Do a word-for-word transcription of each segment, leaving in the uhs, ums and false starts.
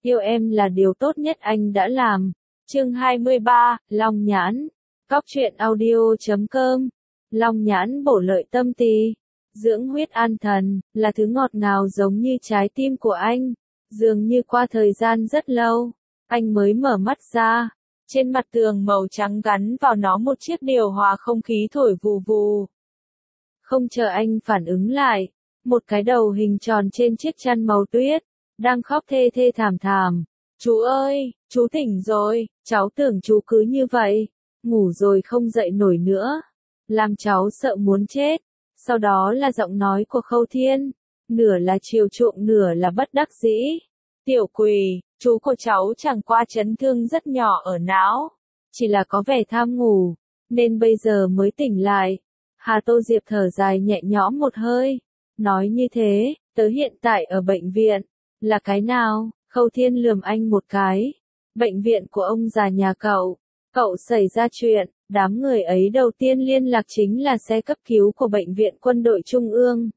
yêu em là điều tốt nhất anh đã làm. Chương hai mươi ba, Long Nhãn. Cóc truyện audio chấm com. Long Nhãn bổ lợi tâm tỳ, dưỡng huyết an thần, là thứ ngọt ngào giống như trái tim của anh. Dường như qua thời gian rất lâu, anh mới mở mắt ra. Trên mặt tường màu trắng gắn vào nó một chiếc điều hòa không khí thổi vù vù. Không chờ anh phản ứng lại, một cái đầu hình tròn trên chiếc chăn màu tuyết, đang khóc thê thê thảm thảm. Chú ơi, chú tỉnh rồi, cháu tưởng chú cứ như vậy, ngủ rồi không dậy nổi nữa. Làm cháu sợ muốn chết. Sau đó là giọng nói của Khâu Thiên, nửa là chiều chuộng nửa là bất đắc dĩ. Tiểu Quỳ, chú của cháu chẳng qua chấn thương rất nhỏ ở não, chỉ là có vẻ tham ngủ, nên bây giờ mới tỉnh lại. Hà Tô Diệp thở dài nhẹ nhõm một hơi, nói như thế, tớ hiện tại ở bệnh viện. Là cái nào? Khâu Thiên lườm anh một cái. Bệnh viện của ông già nhà cậu. Cậu xảy ra chuyện, đám người ấy đầu tiên liên lạc chính là xe cấp cứu của bệnh viện quân đội Trung ương.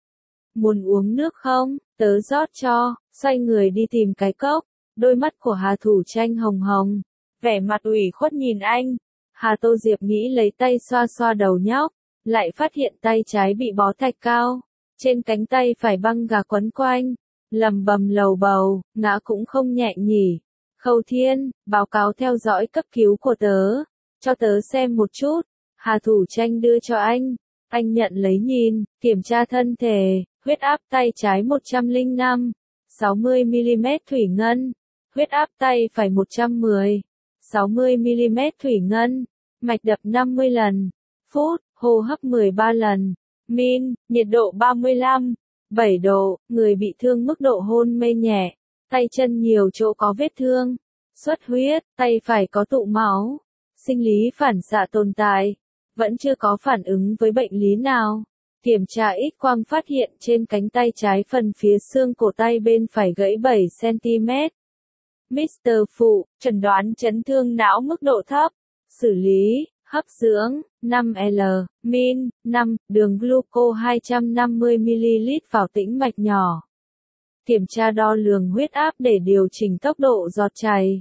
Muốn uống nước không? Tớ rót cho. Xoay người đi tìm cái cốc. Đôi mắt của Hà Thủ Tranh hồng hồng, vẻ mặt ủy khuất nhìn anh. Hà Tô Diệp nghĩ lấy tay xoa xoa đầu nhóc, lại phát hiện tay trái bị bó thạch cao, trên cánh tay phải băng gà quấn quanh, lầm bầm lầu bầu, ngã cũng không nhẹ nhỉ. Khâu Thiên, báo cáo theo dõi cấp cứu của tớ, cho tớ xem một chút. Hà Thủ Tranh đưa cho anh, anh nhận lấy nhìn, kiểm tra thân thể, huyết áp tay trái một trăm lẻ năm, sáu mươi mi-li-mét thủy ngân, huyết áp tay phải một trăm mười, sáu mươi mi-li-mét thủy ngân, mạch đập năm mươi lần, phút, hô hấp mười ba lần, min, nhiệt độ ba mươi lăm, bảy độ, người bị thương mức độ hôn mê nhẹ, tay chân nhiều chỗ có vết thương, xuất huyết, tay phải có tụ máu, sinh lý phản xạ tồn tại, vẫn chưa có phản ứng với bệnh lý nào. Kiểm tra X-quang phát hiện trên cánh tay trái phần phía xương cổ tay bên phải gãy bảy xăng-ti-mét. mít tơ Phụ, chẩn đoán chấn thương não mức độ thấp. Xử lý, hấp dưỡng, năm L, min, năm, đường gluco hai trăm năm mươi mi-li-lít vào tĩnh mạch nhỏ. Kiểm tra đo lường huyết áp để điều chỉnh tốc độ giọt chảy.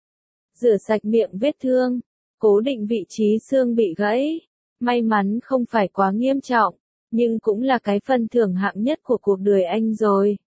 Rửa sạch miệng vết thương, cố định vị trí xương bị gãy. May mắn không phải quá nghiêm trọng, nhưng cũng là cái phần thưởng hạng nhất của cuộc đời anh rồi.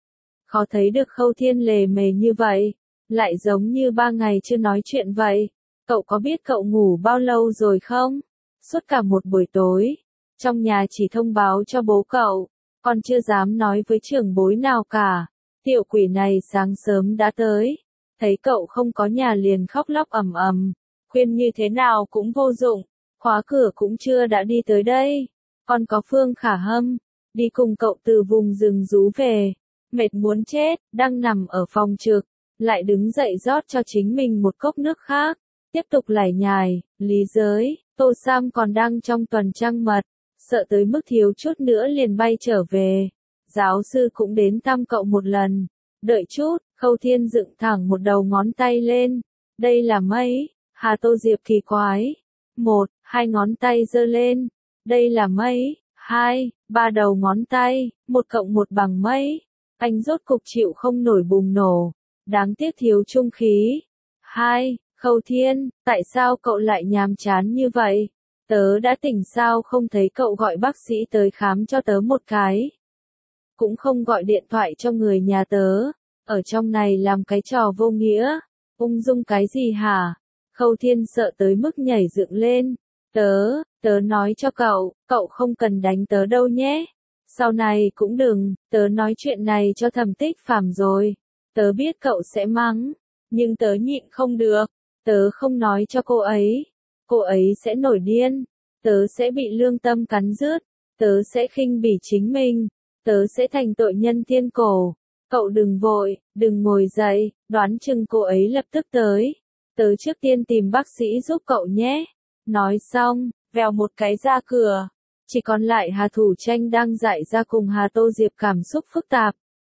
Khó thấy được Khâu Thiên lề mề như vậy, lại giống như ba ngày chưa nói chuyện vậy. Cậu có biết cậu ngủ bao lâu rồi không? Suốt cả một buổi tối, trong nhà chỉ thông báo cho bố cậu, còn chưa dám nói với trưởng bối nào cả. Tiểu Quỷ này sáng sớm đã tới, thấy cậu không có nhà liền khóc lóc ầm ầm, khuyên như thế nào cũng vô dụng, khóa cửa cũng chưa đã đi tới đây. Còn có Phương Khả Hâm, đi cùng cậu từ vùng rừng rú về, mệt muốn chết, đang nằm ở phòng trực, lại đứng dậy rót cho chính mình một cốc nước khác, tiếp tục lải nhải. Lý Giới, Tô Sam còn đang trong tuần trăng mật, sợ tới mức thiếu chút nữa liền bay trở về. Giáo sư cũng đến thăm cậu một lần. Đợi chút, Khâu Thiên dựng thẳng một đầu ngón tay lên. Đây là mấy? Hà Tô Diệp kỳ quái. Một, hai ngón tay giơ lên. Đây là mấy? Hai, ba đầu ngón tay, một cộng một bằng mấy? Anh rốt cục chịu không nổi bùng nổ. Đáng tiếc thiếu trung khí. Hai, Khâu Thiên, tại sao cậu lại nhàm chán như vậy? Tớ đã tỉnh sao không thấy cậu gọi bác sĩ tới khám cho tớ một cái? Cũng không gọi điện thoại cho người nhà tớ, ở trong này làm cái trò vô nghĩa. Ung dung cái gì hả? Khâu Thiên sợ tới mức nhảy dựng lên. Tớ, tớ nói cho cậu, cậu không cần đánh tớ đâu nhé. Sau này cũng đừng, tớ nói chuyện này cho Thẩm Tích Phàm rồi. Tớ biết cậu sẽ mắng, nhưng tớ nhịn không được. Tớ không nói cho cô ấy, cô ấy sẽ nổi điên. Tớ sẽ bị lương tâm cắn rứt. Tớ sẽ khinh bỉ chính mình. Tớ sẽ thành tội nhân thiên cổ. Cậu đừng vội, đừng ngồi dậy, đoán chừng cô ấy lập tức tới. Tớ trước tiên tìm bác sĩ giúp cậu nhé. Nói xong, vèo một cái ra cửa. Chỉ còn lại Hà Thủ Tranh đang dại ra cùng Hà Tô Diệp cảm xúc phức tạp.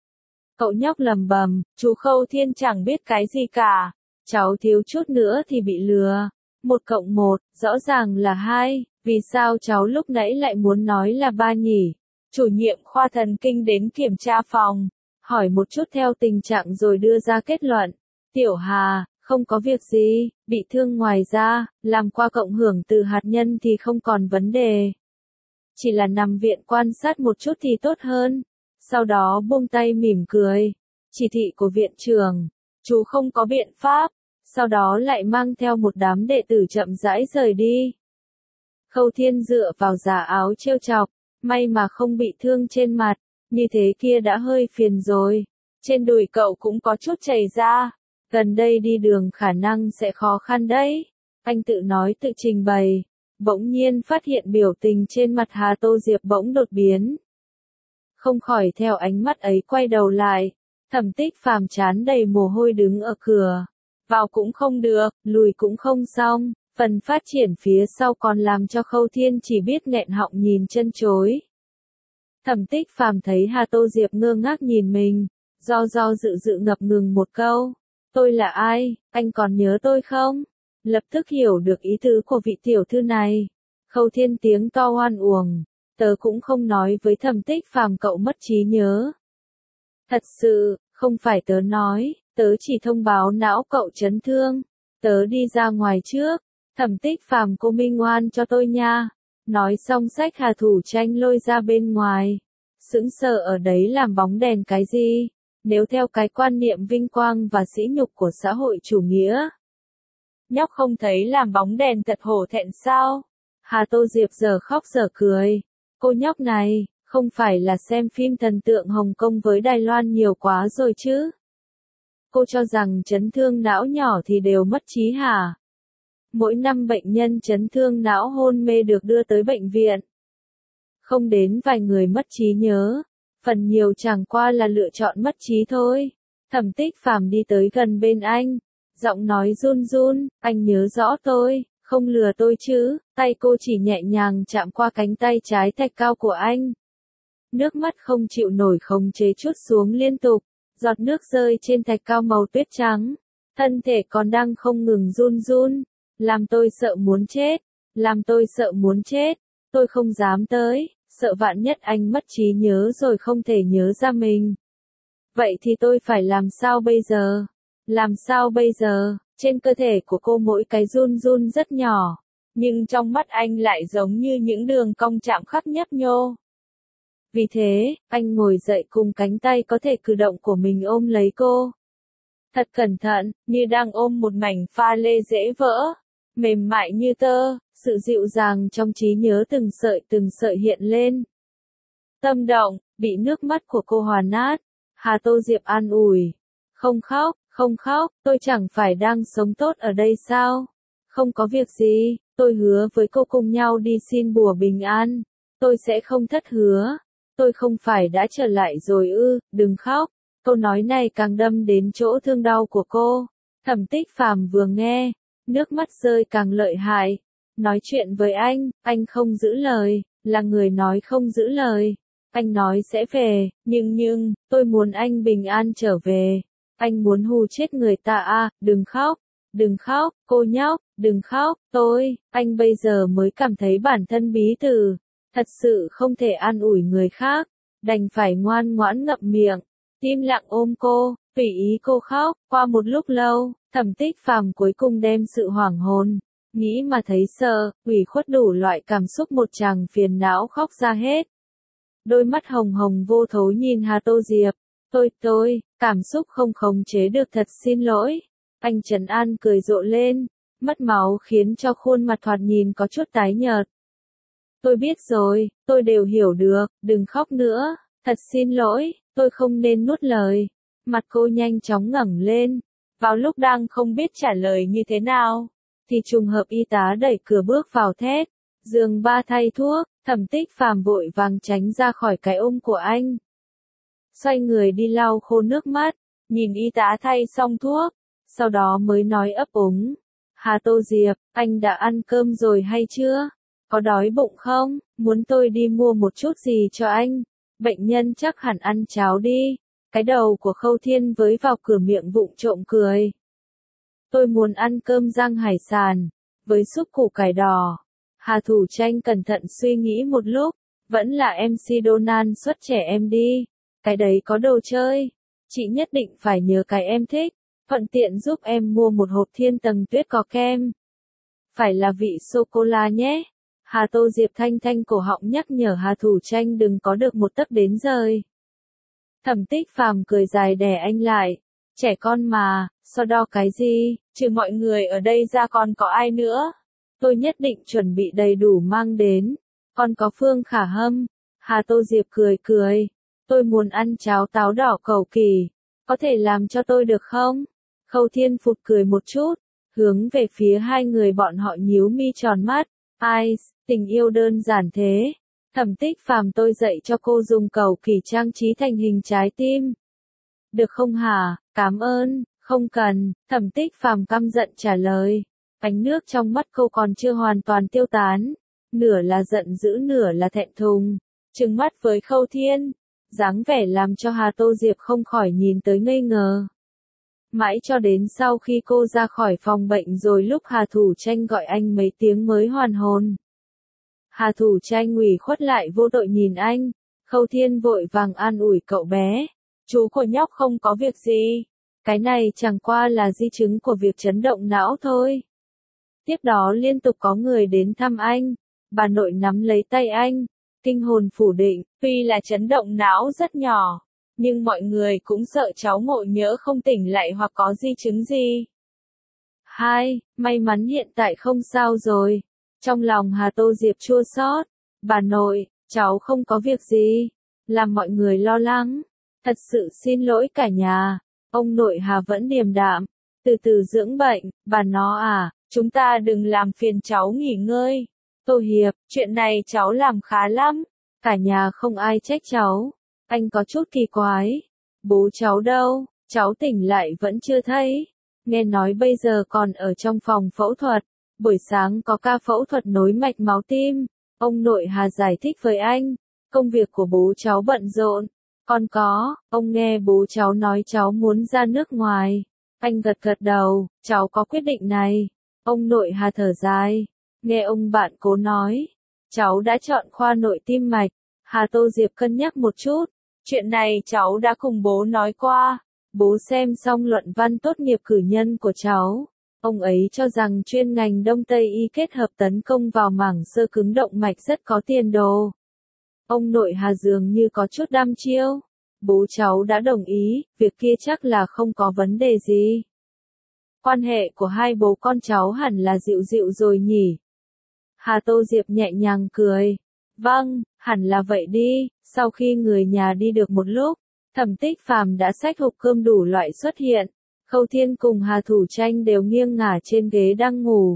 Cậu nhóc lầm bầm, chú Khâu Thiên chẳng biết cái gì cả. Cháu thiếu chút nữa thì bị lừa. Một cộng một, rõ ràng là hai. Vì sao cháu lúc nãy lại muốn nói là ba nhỉ? Chủ nhiệm khoa thần kinh đến kiểm tra phòng. hỏi một chút theo tình trạng rồi đưa ra kết luận. Tiểu Hà, không có việc gì, bị thương ngoài ra, làm qua cộng hưởng từ hạt nhân thì không còn vấn đề. Chỉ là nằm viện quan sát một chút thì tốt hơn. Sau đó buông tay mỉm cười. Chỉ thị của viện trưởng, chú không có biện pháp. Sau đó lại mang theo một đám đệ tử chậm rãi rời đi. Khâu Thiên dựa vào giá áo trêu chọc, may mà không bị thương trên mặt, như thế kia đã hơi phiền rồi. Trên đùi cậu cũng có chút chảy ra, gần đây đi đường khả năng sẽ khó khăn đấy. Anh tự nói tự trình bày, bỗng nhiên phát hiện biểu tình trên mặt Hà Tô Diệp bỗng đột biến. Không khỏi theo ánh mắt ấy quay đầu lại, Thẩm Tích Phàm trán đầy mồ hôi đứng ở cửa. Vào cũng không được, lùi cũng không xong, phần phát triển phía sau còn làm cho Khâu Thiên chỉ biết nghẹn họng nhìn chân chối. Thẩm Tích Phàm thấy Hà Tô Diệp ngơ ngác nhìn mình, do do dự dự ngập ngừng một câu. Tôi là ai, anh còn nhớ tôi không? Lập tức hiểu được ý tứ của vị tiểu thư này. Khâu Thiên tiếng to oan uổng. Tớ cũng không nói với Thẩm Tích Phàm cậu mất trí nhớ. Thật sự, không phải tớ nói, tớ chỉ thông báo não cậu chấn thương. Tớ đi ra ngoài trước. Thẩm Tích Phàm cô minh oan cho tôi nha. Nói xong xách Hà Thủ Tranh lôi ra bên ngoài. Sững sờ ở đấy làm bóng đèn cái gì? Nếu theo cái quan niệm vinh quang và sỉ nhục của xã hội chủ nghĩa. Nhóc không thấy làm bóng đèn thật hổ thẹn sao? Hà Tô Diệp giờ khóc giờ cười. Cô nhóc này, không phải là xem phim thần tượng Hồng Kông với Đài Loan nhiều quá rồi chứ? Cô cho rằng chấn thương não nhỏ thì đều mất trí hả? Mỗi năm bệnh nhân chấn thương não hôn mê được đưa tới bệnh viện. Không đến vài người mất trí nhớ, phần nhiều chẳng qua là lựa chọn mất trí thôi. Thẩm Tích Phàm đi tới gần bên anh, giọng nói run run, anh nhớ rõ tôi, không lừa tôi chứ. Tay cô chỉ nhẹ nhàng chạm qua cánh tay trái thạch cao của anh. Nước mắt không chịu nổi khống chế trút xuống liên tục, giọt nước rơi trên thạch cao màu tuyết trắng. Thân thể còn đang không ngừng run run, làm tôi sợ muốn chết, làm tôi sợ muốn chết, tôi không dám tới, sợ vạn nhất anh mất trí nhớ rồi không thể nhớ ra mình. Vậy thì tôi phải làm sao bây giờ? Làm sao bây giờ? Trên cơ thể của cô mỗi cái run run rất nhỏ, nhưng trong mắt anh lại giống như những đường cong chạm khắc nhấp nhô. Vì thế, anh ngồi dậy cùng cánh tay có thể cử động của mình ôm lấy cô. Thật cẩn thận, như đang ôm một mảnh pha lê dễ vỡ, mềm mại như tơ, sự dịu dàng trong trí nhớ từng sợi từng sợi hiện lên. Tâm động, bị nước mắt của cô hòa nát, Hà Tô Diệp an ủi. Không khóc, không khóc, tôi chẳng phải đang sống tốt ở đây sao? Không có việc gì, tôi hứa với cô cùng nhau đi xin bùa bình an. Tôi sẽ không thất hứa. Tôi không phải đã trở lại rồi ư, đừng khóc. Câu nói này càng đâm đến chỗ thương đau của cô. Thẩm Tích Phàm vừa nghe, nước mắt rơi càng lợi hại. Nói chuyện với anh, anh không giữ lời, là người nói không giữ lời. Anh nói sẽ về, nhưng nhưng, tôi muốn anh bình an trở về. Anh muốn hù chết người ta à, đừng khóc, đừng khóc, cô nhóc, đừng khóc, tôi, anh bây giờ mới cảm thấy bản thân bí từ. Thật sự không thể an ủi người khác, đành phải ngoan ngoãn ngậm miệng, im lặng ôm cô, tùy ý cô khóc. Qua một lúc lâu, Thẩm Tích Phàm cuối cùng đem sự hoảng hồn, nghĩ mà thấy sợ, ủy khuất đủ loại cảm xúc một chàng phiền não khóc ra hết. Đôi mắt hồng hồng vô thố nhìn Hà Tô Diệp, tôi, tôi, cảm xúc không khống chế được thật xin lỗi. Anh trấn an cười rộ lên, mất máu khiến cho khuôn mặt thoạt nhìn có chút tái nhợt. Tôi biết rồi, tôi đều hiểu được, đừng khóc nữa, thật xin lỗi, tôi không nên nuốt lời. Mặt cô nhanh chóng ngẩng lên, vào lúc đang không biết trả lời như thế nào, thì trùng hợp y tá đẩy cửa bước vào thét, giường ba thay thuốc, Thẩm Tích Phàm vội vàng tránh ra khỏi cái ôm của anh. Xoay người đi lau khô nước mắt, nhìn y tá thay xong thuốc, sau đó mới nói ấp úng. Hà Tô Diệp, anh đã ăn cơm rồi hay chưa? Có đói bụng không? Muốn tôi đi mua một chút gì cho anh? Bệnh nhân chắc hẳn ăn cháo đi. Cái đầu của Khâu Thiên với vào cửa miệng vụng trộm cười. Tôi muốn ăn cơm rang hải sản, với súp củ cải đỏ. Hà Thủ Tranh cẩn thận suy nghĩ một lúc, vẫn là em xê Donan xuất trẻ em đi. cái đấy có đồ chơi. Chị nhất định phải nhớ cái em thích, thuận tiện giúp em mua một hộp thiên tầng tuyết có kem. Phải là vị sô-cô-la nhé. Hà Tô Diệp thanh thanh cổ họng nhắc nhở Hà Thủ Tranh đừng có được một tấc đến rời. Thẩm Tích Phàm cười dài đè anh lại. Trẻ con mà, so đo cái gì, trừ mọi người ở đây ra còn có ai nữa. Tôi nhất định chuẩn bị đầy đủ mang đến. Còn có Phương Khả Hâm. Hà Tô Diệp cười cười. Tôi muốn ăn cháo táo đỏ cầu kỳ. Có thể làm cho tôi được không? Khâu Thiên Phụt cười một chút. Hướng về phía hai người bọn họ nhíu mi tròn mắt. Ai, tình yêu đơn giản thế. Thẩm Tích Phàm tôi dạy cho cô dùng cầu kỳ trang trí thành hình trái tim. Được không hả? Cảm ơn, không cần. Thẩm Tích Phàm căm giận trả lời. Ánh nước trong mắt cô còn chưa hoàn toàn tiêu tán. Nửa là giận dữ nửa là thẹn thùng. Trừng mắt với Khâu Thiên. Dáng vẻ làm cho Hà Tô Diệp không khỏi nhìn tới ngây ngờ. Mãi cho đến sau khi cô ra khỏi phòng bệnh rồi lúc Hà Thủ Tranh gọi anh mấy tiếng mới hoàn hồn. Hà Thủ Tranh ủy khuất lại vô tội nhìn anh. Khâu Thiên vội vàng an ủi cậu bé. Chú của nhóc không có việc gì. Cái này chẳng qua là di chứng của việc chấn động não thôi. Tiếp đó liên tục có người đến thăm anh. Bà nội nắm lấy tay anh. Kinh hồn phủ định, tuy là chấn động não rất nhỏ. Nhưng mọi người cũng sợ cháu ngộ nhỡ không tỉnh lại hoặc có di chứng gì. Hai, may mắn hiện tại không sao rồi. Trong lòng Hà Tô Diệp chua xót. Bà nội, cháu không có việc gì. Làm mọi người lo lắng. Thật sự xin lỗi cả nhà. Ông nội Hà vẫn điềm đạm. Từ từ dưỡng bệnh, bà nó à, chúng ta đừng làm phiền cháu nghỉ ngơi. Tô Hiệp, chuyện này cháu làm khá lắm. Cả nhà không ai trách cháu. Anh có chút kỳ quái. Bố cháu đâu? Cháu tỉnh lại vẫn chưa thấy. Nghe nói bây giờ còn ở trong phòng phẫu thuật. Buổi sáng có ca phẫu thuật nối mạch máu tim. Ông nội Hà giải thích với anh. Công việc của bố cháu bận rộn. Còn có, ông nghe bố cháu nói cháu muốn ra nước ngoài. Anh gật gật đầu, cháu có quyết định này. Ông nội Hà thở dài. Nghe ông bạn cố nói. Cháu đã chọn khoa nội tim mạch. Hà Tô Diệp cân nhắc một chút. Chuyện này cháu đã cùng bố nói qua. Bố xem xong luận văn tốt nghiệp cử nhân của cháu. Ông ấy cho rằng chuyên ngành Đông Tây y kết hợp tấn công vào mảng xơ cứng động mạch rất có tiền đồ. Ông nội Hà dường như có chút đăm chiêu. Bố cháu đã đồng ý, việc kia chắc là không có vấn đề gì. Quan hệ của hai bố con cháu hẳn là dịu dịu rồi nhỉ? Hà Tô Diệp nhẹ nhàng cười. Vâng, hẳn là vậy đi. Sau khi người nhà đi được một lúc, Thẩm Tích Phàm đã xách hộp cơm đủ loại xuất hiện. Khâu Thiên cùng Hà Thủ Tranh đều nghiêng ngả trên ghế đang ngủ.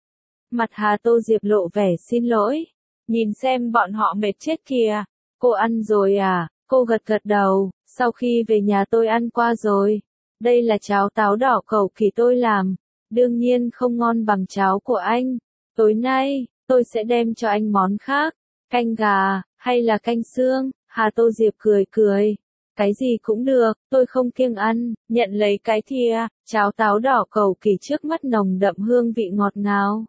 Mặt Hà Tô Diệp lộ vẻ xin lỗi. Nhìn xem bọn họ mệt chết kìa. Cô ăn rồi à? Cô gật gật đầu. Sau khi về nhà tôi ăn qua rồi. Đây là cháo táo đỏ cầu kỳ tôi làm. Đương nhiên không ngon bằng cháo của anh. Tối nay, tôi sẽ đem cho anh món khác. Canh gà, hay là canh xương? Hà Tô Diệp cười cười. Cái gì cũng được, tôi không kiêng ăn. Nhận lấy cái thìa, cháo táo đỏ cầu kỳ trước mắt nồng đậm hương vị ngọt ngào.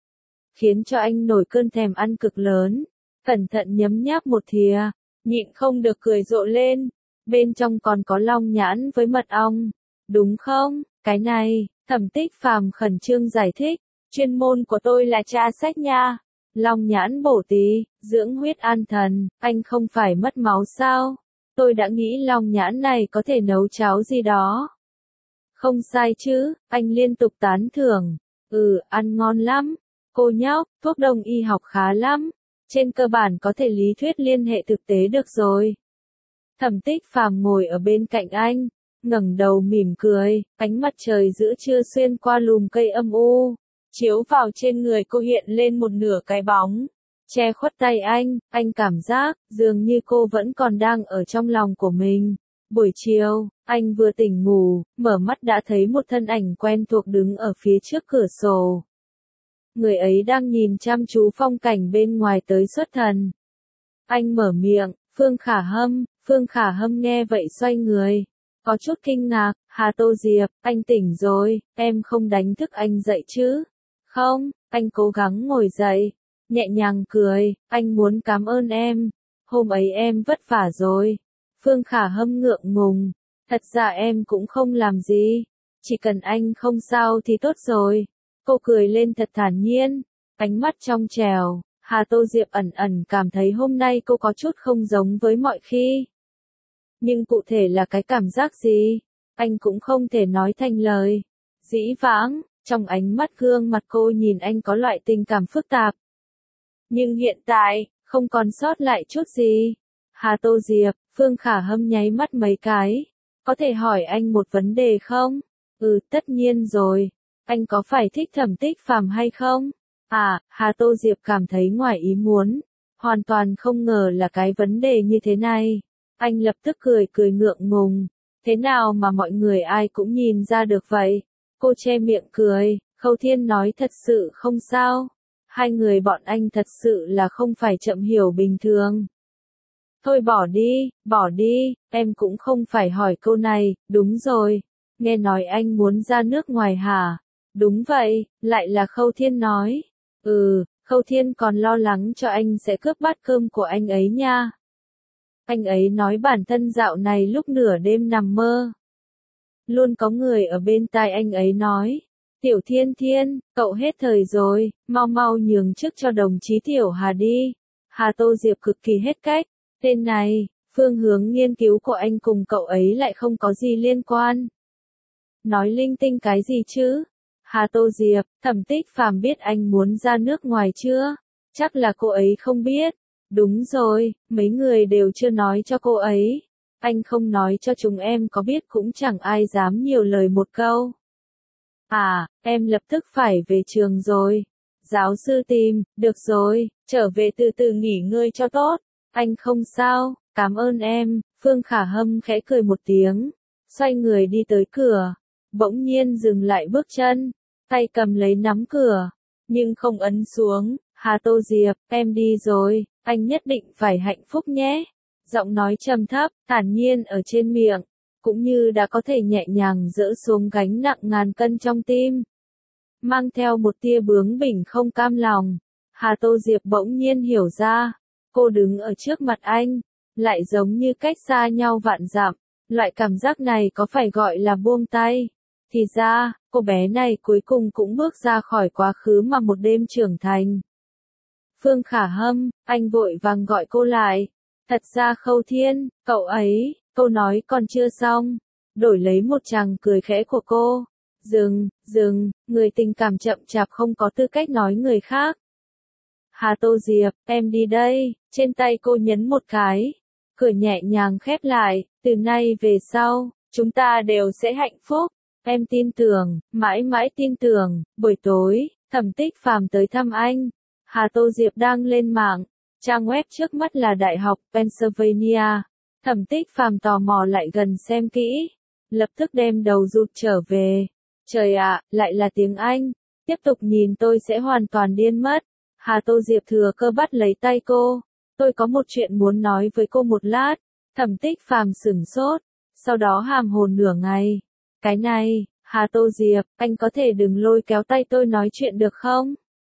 Khiến cho anh nổi cơn thèm ăn cực lớn. Cẩn thận nhấm nháp một thìa. Nhịn không được cười rộ lên. Bên trong còn có long nhãn với mật ong. Đúng không? Cái này, Thẩm Tích Phàm khẩn trương giải thích. Chuyên môn của tôi là tra sách nha. Long nhãn bổ tí, dưỡng huyết an thần, anh không phải mất máu sao? Tôi đã nghĩ long nhãn này có thể nấu cháo gì đó. Không sai chứ, anh liên tục tán thưởng. Ừ, ăn ngon lắm. Cô nhóc, thuốc đông y học khá lắm. Trên cơ bản có thể lý thuyết liên hệ thực tế được rồi. Thẩm Tích Phàm ngồi ở bên cạnh anh, ngẩng đầu mỉm cười, ánh mặt trời giữa trưa xuyên qua lùm cây âm u. Chiếu vào trên người cô hiện lên một nửa cái bóng. Che khuất tay anh, anh cảm giác, dường như cô vẫn còn đang ở trong lòng của mình. Buổi chiều, anh vừa tỉnh ngủ, mở mắt đã thấy một thân ảnh quen thuộc đứng ở phía trước cửa sổ. Người ấy đang nhìn chăm chú phong cảnh bên ngoài tới xuất thần. Anh mở miệng, Phương Khả Hâm, Phương Khả Hâm nghe vậy xoay người. Có chút kinh ngạc, Hà Tô Diệp, anh tỉnh rồi, em không đánh thức anh dậy chứ? Không, anh cố gắng ngồi dậy, nhẹ nhàng cười, anh muốn cảm ơn em. Hôm ấy em vất vả rồi. Phương Khả Hâm ngượng ngùng. Thật ra em cũng không làm gì. Chỉ cần anh không sao thì tốt rồi. Cô cười lên thật thản nhiên. Ánh mắt trong trèo. Hà Tô Diệp ẩn ẩn cảm thấy hôm nay cô có chút không giống với mọi khi. Nhưng cụ thể là cái cảm giác gì? Anh cũng không thể nói thành lời. Dĩ vãng, trong ánh mắt gương mặt cô nhìn anh có loại tình cảm phức tạp. Nhưng hiện tại, không còn sót lại chút gì. Hà Tô Diệp, Phương Khả Hâm nháy mắt mấy cái. Có thể hỏi anh một vấn đề không? Ừ, tất nhiên rồi. Anh có phải thích Thẩm Tích Phàm hay không? À, Hà Tô Diệp cảm thấy ngoài ý muốn. Hoàn toàn không ngờ là cái vấn đề như thế này. Anh lập tức cười cười ngượng ngùng. Thế nào mà mọi người ai cũng nhìn ra được vậy? Cô che miệng cười. Khâu Thiên nói thật sự không sao. Hai người bọn anh thật sự là không phải chậm hiểu bình thường. Thôi bỏ đi, bỏ đi, em cũng không phải hỏi câu này, đúng rồi. Nghe nói anh muốn ra nước ngoài hả? Đúng vậy, lại là Khâu Thiên nói. Ừ, Khâu Thiên còn lo lắng cho anh sẽ cướp bát cơm của anh ấy nha. Anh ấy nói bản thân dạo này lúc nửa đêm nằm mơ. Luôn có người ở bên tai anh ấy nói. Tiểu Thiên Thiên, cậu hết thời rồi, mau mau nhường chức cho đồng chí Tiểu Hà đi. Hà Tô Diệp cực kỳ hết cách. Tên này, phương hướng nghiên cứu của anh cùng cậu ấy lại không có gì liên quan. Nói linh tinh cái gì chứ? Hà Tô Diệp, Thẩm Tích Phàm biết anh muốn ra nước ngoài chưa? Chắc là cô ấy không biết. Đúng rồi, mấy người đều chưa nói cho cô ấy. Anh không nói cho chúng em có biết cũng chẳng ai dám nhiều lời một câu. À, em lập tức phải về trường rồi. Giáo sư tìm, được rồi, trở về từ từ nghỉ ngơi cho tốt. Anh không sao, cảm ơn em. Phương Khả Hâm khẽ cười một tiếng, xoay người đi tới cửa. Bỗng nhiên dừng lại bước chân, tay cầm lấy nắm cửa, nhưng không ấn xuống. Hà Tô Diệp, em đi rồi, anh nhất định phải hạnh phúc nhé. Giọng nói trầm thấp, thản nhiên ở trên miệng, cũng như đã có thể nhẹ nhàng dỡ xuống gánh nặng ngàn cân trong tim. Mang theo một tia bướng bỉnh không cam lòng, Hà Tô Diệp bỗng nhiên hiểu ra, cô đứng ở trước mặt anh, lại giống như cách xa nhau vạn dặm. Loại cảm giác này có phải gọi là buông tay? Thì ra, cô bé này cuối cùng cũng bước ra khỏi quá khứ mà một đêm trưởng thành. Phương Khả Hâm, anh vội vàng gọi cô lại. Thật ra Khâu Thiên, cậu ấy, câu nói còn chưa xong. Đổi lấy một tràng cười khẽ của cô. Dừng, dừng, người tình cảm chậm chạp không có tư cách nói người khác. Hà Tô Diệp, em đi đây, trên tay cô nhấn một cái. Cửa nhẹ nhàng khép lại, từ nay về sau, chúng ta đều sẽ hạnh phúc. Em tin tưởng, mãi mãi tin tưởng. Buổi tối, Thẩm Tích Phàm tới thăm anh. Hà Tô Diệp đang lên mạng. Trang web trước mắt là Đại học Pennsylvania. Thẩm Tích Phàm tò mò lại gần xem kỹ. Lập tức đem đầu rụt trở về. Trời ạ, lại là tiếng Anh. Tiếp tục nhìn tôi sẽ hoàn toàn điên mất. Hà Tô Diệp thừa cơ bắt lấy tay cô. Tôi có một chuyện muốn nói với cô một lát. Thẩm Tích Phàm sửng sốt. Sau đó hàm hồn nửa ngày. Cái này, Hà Tô Diệp, anh có thể đừng lôi kéo tay tôi nói chuyện được không?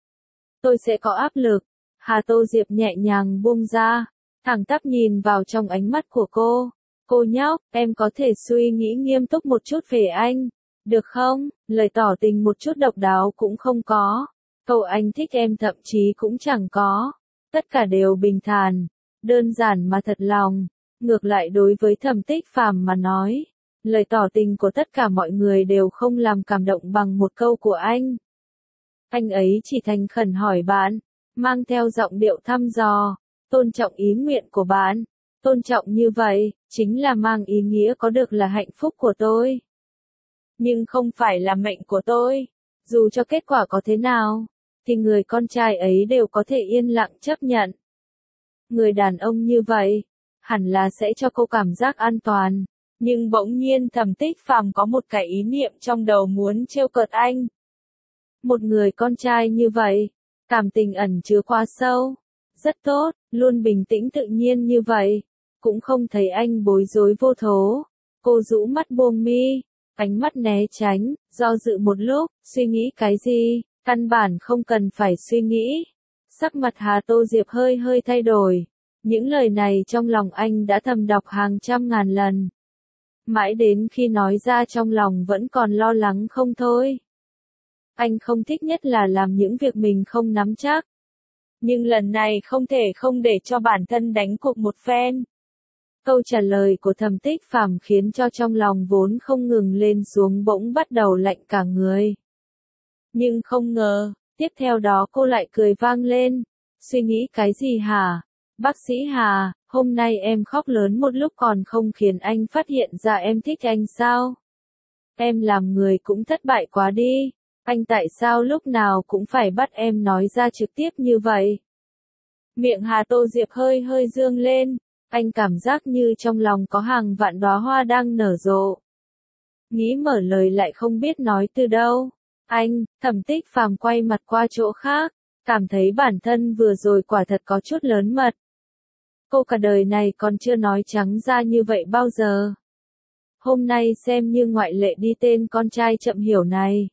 Tôi sẽ có áp lực. Hà Tô Diệp nhẹ nhàng buông ra, thẳng tắp nhìn vào trong ánh mắt của cô. Cô nhóc, em có thể suy nghĩ nghiêm túc một chút về anh, được không? Lời tỏ tình một chút độc đáo cũng không có. Câu anh thích em thậm chí cũng chẳng có. Tất cả đều bình thản, đơn giản mà thật lòng. Ngược lại đối với Thẩm Tích Phàm mà nói, lời tỏ tình của tất cả mọi người đều không làm cảm động bằng một câu của anh. Anh ấy chỉ thành khẩn hỏi bạn, mang theo giọng điệu thăm dò, tôn trọng ý nguyện của bạn. Tôn trọng như vậy, chính là mang ý nghĩa có được là hạnh phúc của tôi. Nhưng không phải là mệnh của tôi. Dù cho kết quả có thế nào, thì người con trai ấy đều có thể yên lặng chấp nhận. Người đàn ông như vậy, hẳn là sẽ cho cô cảm giác an toàn. Nhưng bỗng nhiên Thẩm Tích Phàm có một cái ý niệm trong đầu muốn trêu cợt anh. Một người con trai như vậy, cảm tình ẩn chứa quá sâu. Rất tốt, luôn bình tĩnh tự nhiên như vậy. Cũng không thấy anh bối rối vô thố. Cô rũ mắt buông mi, ánh mắt né tránh, do dự một lúc, suy nghĩ cái gì, căn bản không cần phải suy nghĩ. Sắc mặt Hà Tô Diệp hơi hơi thay đổi. Những lời này trong lòng anh đã thầm đọc hàng trăm ngàn lần. Mãi đến khi nói ra trong lòng vẫn còn lo lắng không thôi. Anh không thích nhất là làm những việc mình không nắm chắc. Nhưng lần này không thể không để cho bản thân đánh cuộc một phen. Câu trả lời của Thẩm Tích Phàm khiến cho trong lòng vốn không ngừng lên xuống bỗng bắt đầu lạnh cả người. Nhưng không ngờ, tiếp theo đó cô lại cười vang lên. Suy nghĩ cái gì hả? Bác sĩ Hà, hôm nay em khóc lớn một lúc còn không khiến anh phát hiện ra em thích anh sao? Em làm người cũng thất bại quá đi. Anh tại sao lúc nào cũng phải bắt em nói ra trực tiếp như vậy? Miệng Hà Tô Diệp hơi hơi dương lên. Anh cảm giác như trong lòng có hàng vạn đóa hoa đang nở rộ. Nghĩ mở lời lại không biết nói từ đâu. Anh, Thẩm Tích Phàm quay mặt qua chỗ khác. Cảm thấy bản thân vừa rồi quả thật có chút lớn mật. Cô cả đời này còn chưa nói trắng ra như vậy bao giờ. Hôm nay xem như ngoại lệ đi tên con trai chậm hiểu này.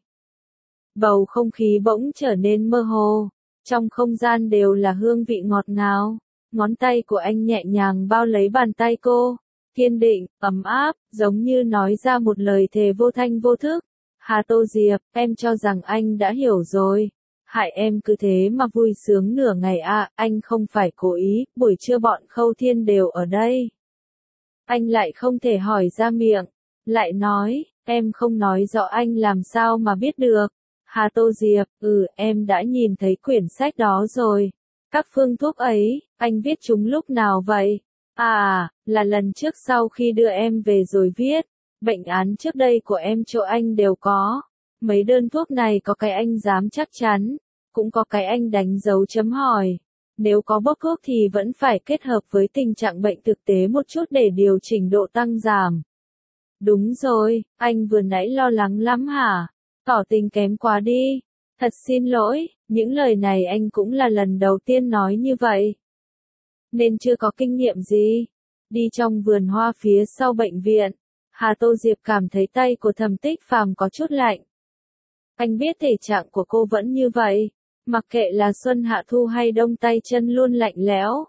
Bầu không khí bỗng trở nên mơ hồ. Trong không gian đều là hương vị ngọt ngào. Ngón tay của anh nhẹ nhàng bao lấy bàn tay cô. Kiên định, ấm áp, giống như nói ra một lời thề vô thanh vô thức. Hà Tô Diệp, em cho rằng anh đã hiểu rồi. Hại em cứ thế mà vui sướng nửa ngày à, anh không phải cố ý, buổi trưa bọn Khâu Thiên đều ở đây. Anh lại không thể hỏi ra miệng, lại nói, em không nói rõ anh làm sao mà biết được. Hà Tô Diệp, ừ, em đã nhìn thấy quyển sách đó rồi. Các phương thuốc ấy, anh viết chúng lúc nào vậy? À, là lần trước sau khi đưa em về rồi viết. Bệnh án trước đây của em chỗ anh đều có. Mấy đơn thuốc này có cái anh dám chắc chắn, cũng có cái anh đánh dấu chấm hỏi. Nếu có bốc thuốc thì vẫn phải kết hợp với tình trạng bệnh thực tế một chút để điều chỉnh độ tăng giảm. Đúng rồi, anh vừa nãy lo lắng lắm hả? Tỏ tình kém quá đi. Thật xin lỗi, những lời này anh cũng là lần đầu tiên nói như vậy. Nên chưa có kinh nghiệm gì. Đi trong vườn hoa phía sau bệnh viện, Hà Tô Diệp cảm thấy tay của Thẩm Tích Phàm có chút lạnh. Anh biết thể trạng của cô vẫn như vậy, mặc kệ là xuân hạ thu hay đông tay chân luôn lạnh lẽo.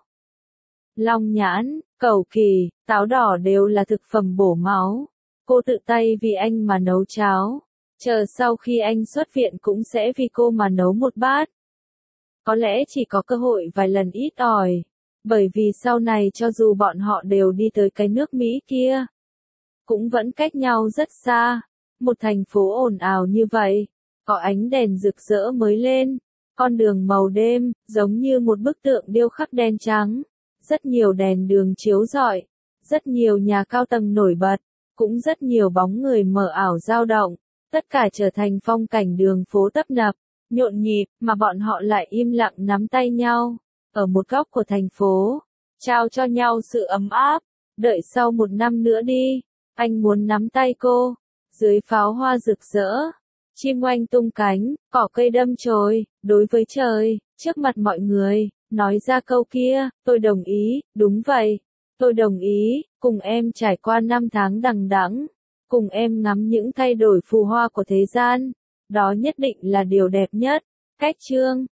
Long nhãn, cẩu kỳ, táo đỏ đều là thực phẩm bổ máu. Cô tự tay vì anh mà nấu cháo. Chờ sau khi anh xuất viện cũng sẽ vì cô mà nấu một bát. Có lẽ chỉ có cơ hội vài lần ít ỏi. Bởi vì sau này cho dù bọn họ đều đi tới cái nước Mỹ kia, cũng vẫn cách nhau rất xa. Một thành phố ồn ào như vậy, có ánh đèn rực rỡ mới lên, con đường màu đêm, giống như một bức tượng điêu khắc đen trắng. Rất nhiều đèn đường chiếu rọi, rất nhiều nhà cao tầng nổi bật, cũng rất nhiều bóng người mờ ảo dao động. Tất cả trở thành phong cảnh đường phố tấp nập, nhộn nhịp, mà bọn họ lại im lặng nắm tay nhau, ở một góc của thành phố, trao cho nhau sự ấm áp. Đợi sau một năm nữa đi, anh muốn nắm tay cô, dưới pháo hoa rực rỡ, chim oanh tung cánh, cỏ cây đâm chồi, đối với trời, trước mặt mọi người, nói ra câu kia, tôi đồng ý, đúng vậy, tôi đồng ý, cùng em trải qua năm tháng đằng đẵng. Cùng em ngắm những thay đổi phù hoa của thế gian, đó nhất định là điều đẹp nhất. Cách chương